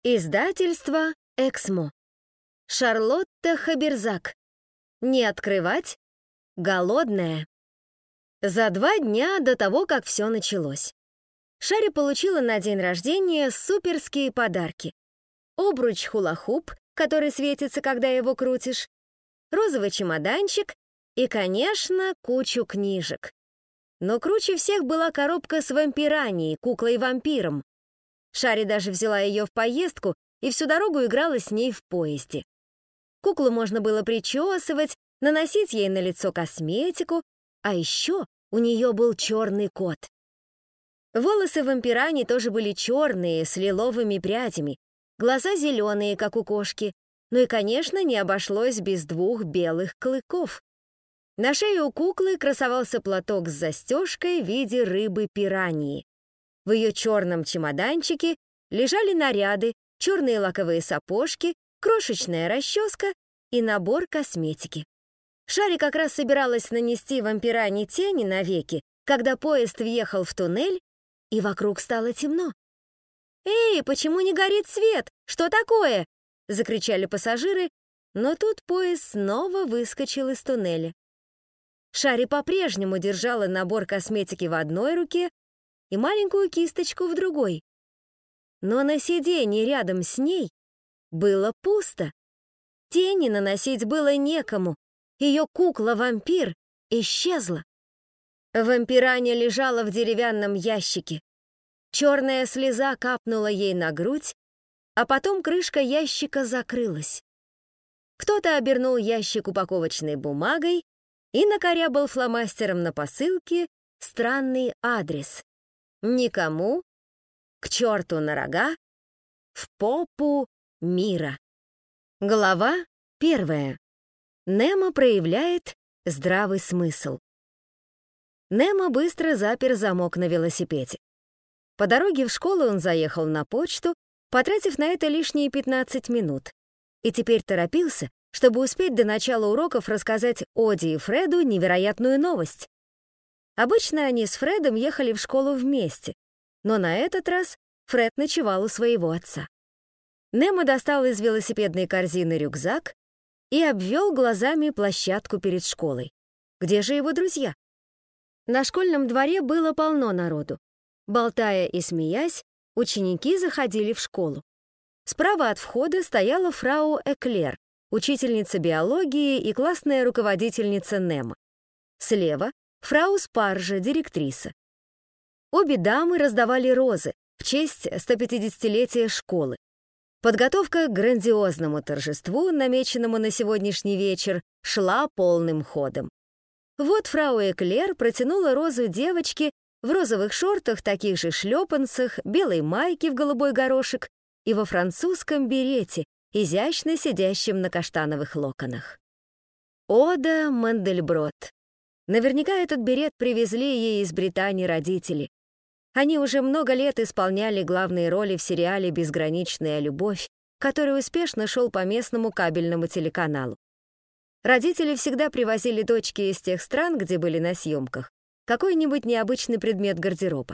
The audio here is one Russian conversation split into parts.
Издательство «Эксмо». Шарлотта Хаберзак. Не открывать. Голодная. За 2 дня до того, как все началось, Шари получила на день рождения суперские подарки. Обруч хула-хуп, который светится, когда его крутишь, розовый чемоданчик и, конечно, кучу книжек. Но круче всех была коробка с вампиранией, куклой-вампиром. Шари даже взяла ее в поездку и всю дорогу играла с ней в поезде. Куклу можно было причесывать, наносить ей на лицо косметику, а еще у нее был черный кот. Волосы вампирани тоже были черные, с лиловыми прядями, глаза зеленые, как у кошки, ну и, конечно, не обошлось без 2 белых клыков. На шее у куклы красовался платок с застежкой в виде рыбы-пираньи. В ее черном чемоданчике лежали наряды, черные лаковые сапожки, крошечная расческа и набор косметики. Шари как раз собиралась нанести вампиране тени на веки, когда поезд въехал в туннель, и вокруг стало темно. «Эй, почему не горит свет? Что такое?» — закричали пассажиры, но тут поезд снова выскочил из туннеля. Шари по-прежнему держала набор косметики в одной руке и маленькую кисточку в другой. Но на сиденье рядом с ней было пусто. Тени наносить было некому. Ее кукла-вампир исчезла. Вампираня лежала в деревянном ящике. Черная слеза капнула ей на грудь, а потом крышка ящика закрылась. Кто-то обернул ящик упаковочной бумагой и накорябал фломастером на посылке странный адрес. Никому, к черту на рога, в попу мира. Глава 1. Немо проявляет здравый смысл. Немо быстро запер замок на велосипеде. По дороге в школу он заехал на почту, потратив на это лишние 15 минут, и теперь торопился, чтобы успеть до начала уроков рассказать Оди и Фреду невероятную новость. Обычно они с Фредом ехали в школу вместе, но на этот раз Фред ночевал у своего отца. Немо достал из велосипедной корзины рюкзак и обвел глазами площадку перед школой. Где же его друзья? На школьном дворе было полно народу. Болтая и смеясь, ученики заходили в школу. Справа от входа стояла фрау Эклер, учительница биологии и классная руководительница Немо. Слева — фрау Спаржа, директриса. Обе дамы раздавали розы в честь 150-летия школы. Подготовка к грандиозному торжеству, намеченному на сегодняшний вечер, шла полным ходом. Вот фрау Эклер протянула розу девочке в розовых шортах, таких же шлепанцах, белой майке в голубой горошек и во французском берете, изящно сидящем на каштановых локонах. Ода Мандельброт. Наверняка этот берет привезли ей из Британии родители. Они уже много лет исполняли главные роли в сериале «Безграничная любовь», который успешно шел по местному кабельному телеканалу. Родители всегда привозили дочке из тех стран, где были на съемках, какой-нибудь необычный предмет гардероба.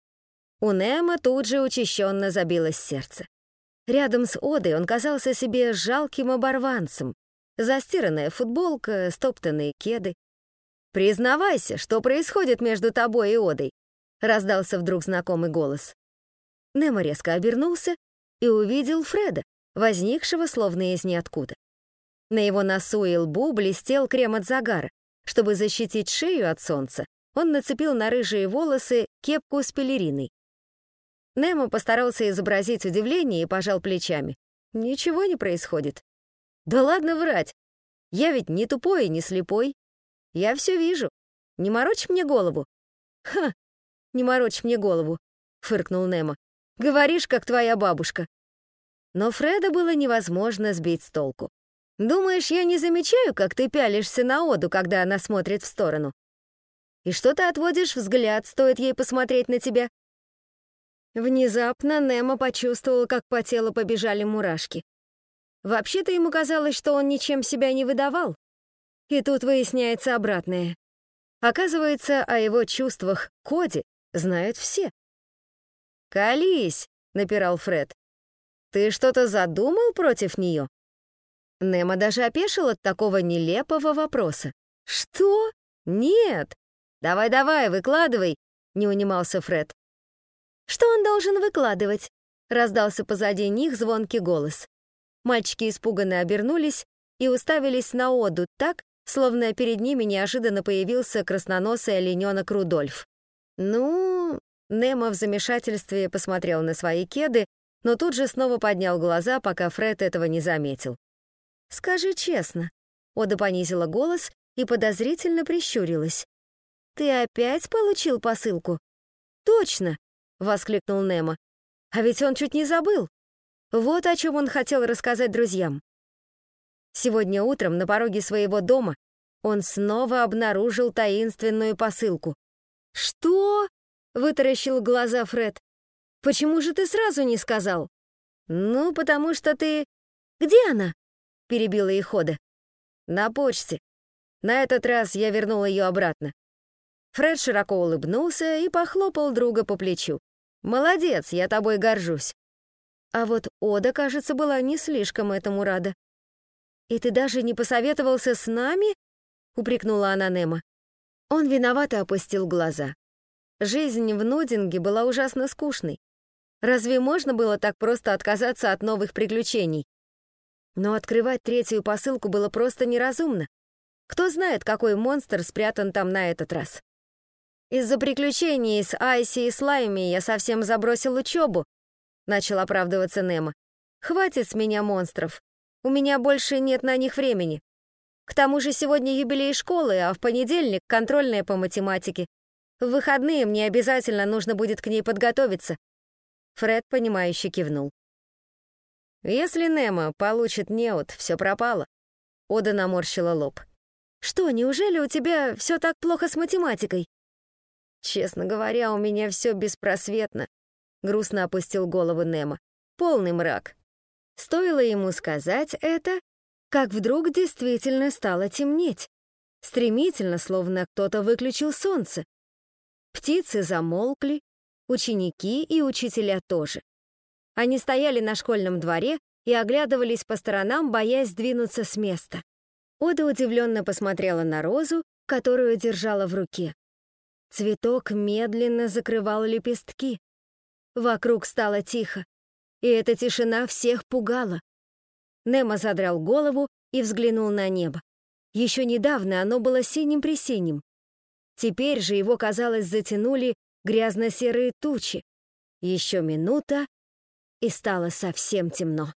У Немо тут же учащенно забилось сердце. Рядом с Одой он казался себе жалким оборванцем. Застиранная футболка, стоптанные кеды. «Признавайся, что происходит между тобой и Одой», — раздался вдруг знакомый голос. Немо резко обернулся и увидел Фреда, возникшего словно из ниоткуда. На его носу и лбу блестел крем от загара. Чтобы защитить шею от солнца, он нацепил на рыжие волосы кепку с пелериной. Немо постарался изобразить удивление и пожал плечами. Ничего не происходит. Да ладно врать. Я ведь не тупой и не слепой. Я все вижу. Не морочь мне голову. Ха, не морочь мне голову, фыркнул Немо. Говоришь, как твоя бабушка. Но Фреда было невозможно сбить с толку. Думаешь, я не замечаю, как ты пялишься на Оду, когда она смотрит в сторону? И что ты отводишь взгляд, стоит ей посмотреть на тебя? Внезапно Немо почувствовал, как по телу побежали мурашки. Вообще-то ему казалось, что он ничем себя не выдавал. И тут выясняется обратное. Оказывается, о его чувствах к Оде знают все. «Колись!» — напирал Фред. Ты что-то задумал против нее?» Немо даже опешил от такого нелепого вопроса. «Что? Нет! Давай, выкладывай!» — не унимался Фред. «Что он должен выкладывать?» — раздался позади них звонкий голос. Мальчики испуганно обернулись и уставились на Оду так, словно перед ними неожиданно появился красноносый олененок Рудольф. «Ну...» — Немо в замешательстве посмотрел на свои кеды, но тут же снова поднял глаза, пока Фред этого не заметил. «Скажи честно», — Ода понизила голос и подозрительно прищурилась. «Ты опять получил посылку?» «Точно!» — воскликнул Немо. «А ведь он чуть не забыл. Вот о чем он хотел рассказать друзьям». Сегодня утром на пороге своего дома он снова обнаружил таинственную посылку. «Что?» — вытаращил глаза Фред. «Почему же ты сразу не сказал?» «Ну, потому что ты...» «Где она?» — перебила их Ода. «На почте. На этот раз я вернул ее обратно». Фред широко улыбнулся и похлопал друга по плечу. «Молодец, я тобой горжусь». А вот Ода, кажется, была не слишком этому рада. «И ты даже не посоветовался с нами?» — упрекнула она Немо. Он виновато опустил глаза. Жизнь в Нудинге была ужасно скучной. Разве можно было так просто отказаться от новых приключений? Но открывать третью посылку было просто неразумно. Кто знает, какой монстр спрятан там на этот раз. «Из-за приключений с Айси и Слайми я совсем забросил учебу», — начал оправдываться Немо. «Хватит с меня монстров. У меня больше нет на них времени. К тому же сегодня юбилей школы, а в понедельник контрольная по математике. В выходные мне обязательно нужно будет к ней подготовиться». Фред, понимающе кивнул. «Если Немо получит неуд, все пропало». Ода наморщила лоб. «Что, неужели у тебя все так плохо с математикой?» «Честно говоря, у меня все беспросветно», — грустно опустил голову Немо. «Полный мрак». Стоило ему сказать это, как вдруг действительно стало темнеть. Стремительно, словно кто-то выключил солнце. Птицы замолкли, ученики и учителя тоже. Они стояли на школьном дворе и оглядывались по сторонам, боясь сдвинуться с места. Ода удивленно посмотрела на розу, которую держала в руке. Цветок медленно закрывал лепестки. Вокруг стало тихо, и эта тишина всех пугала. Немо задрал голову и взглянул на небо. Еще недавно оно было синим-пресиним. Теперь же его, казалось, затянули грязно-серые тучи. Еще минута, и стало совсем темно.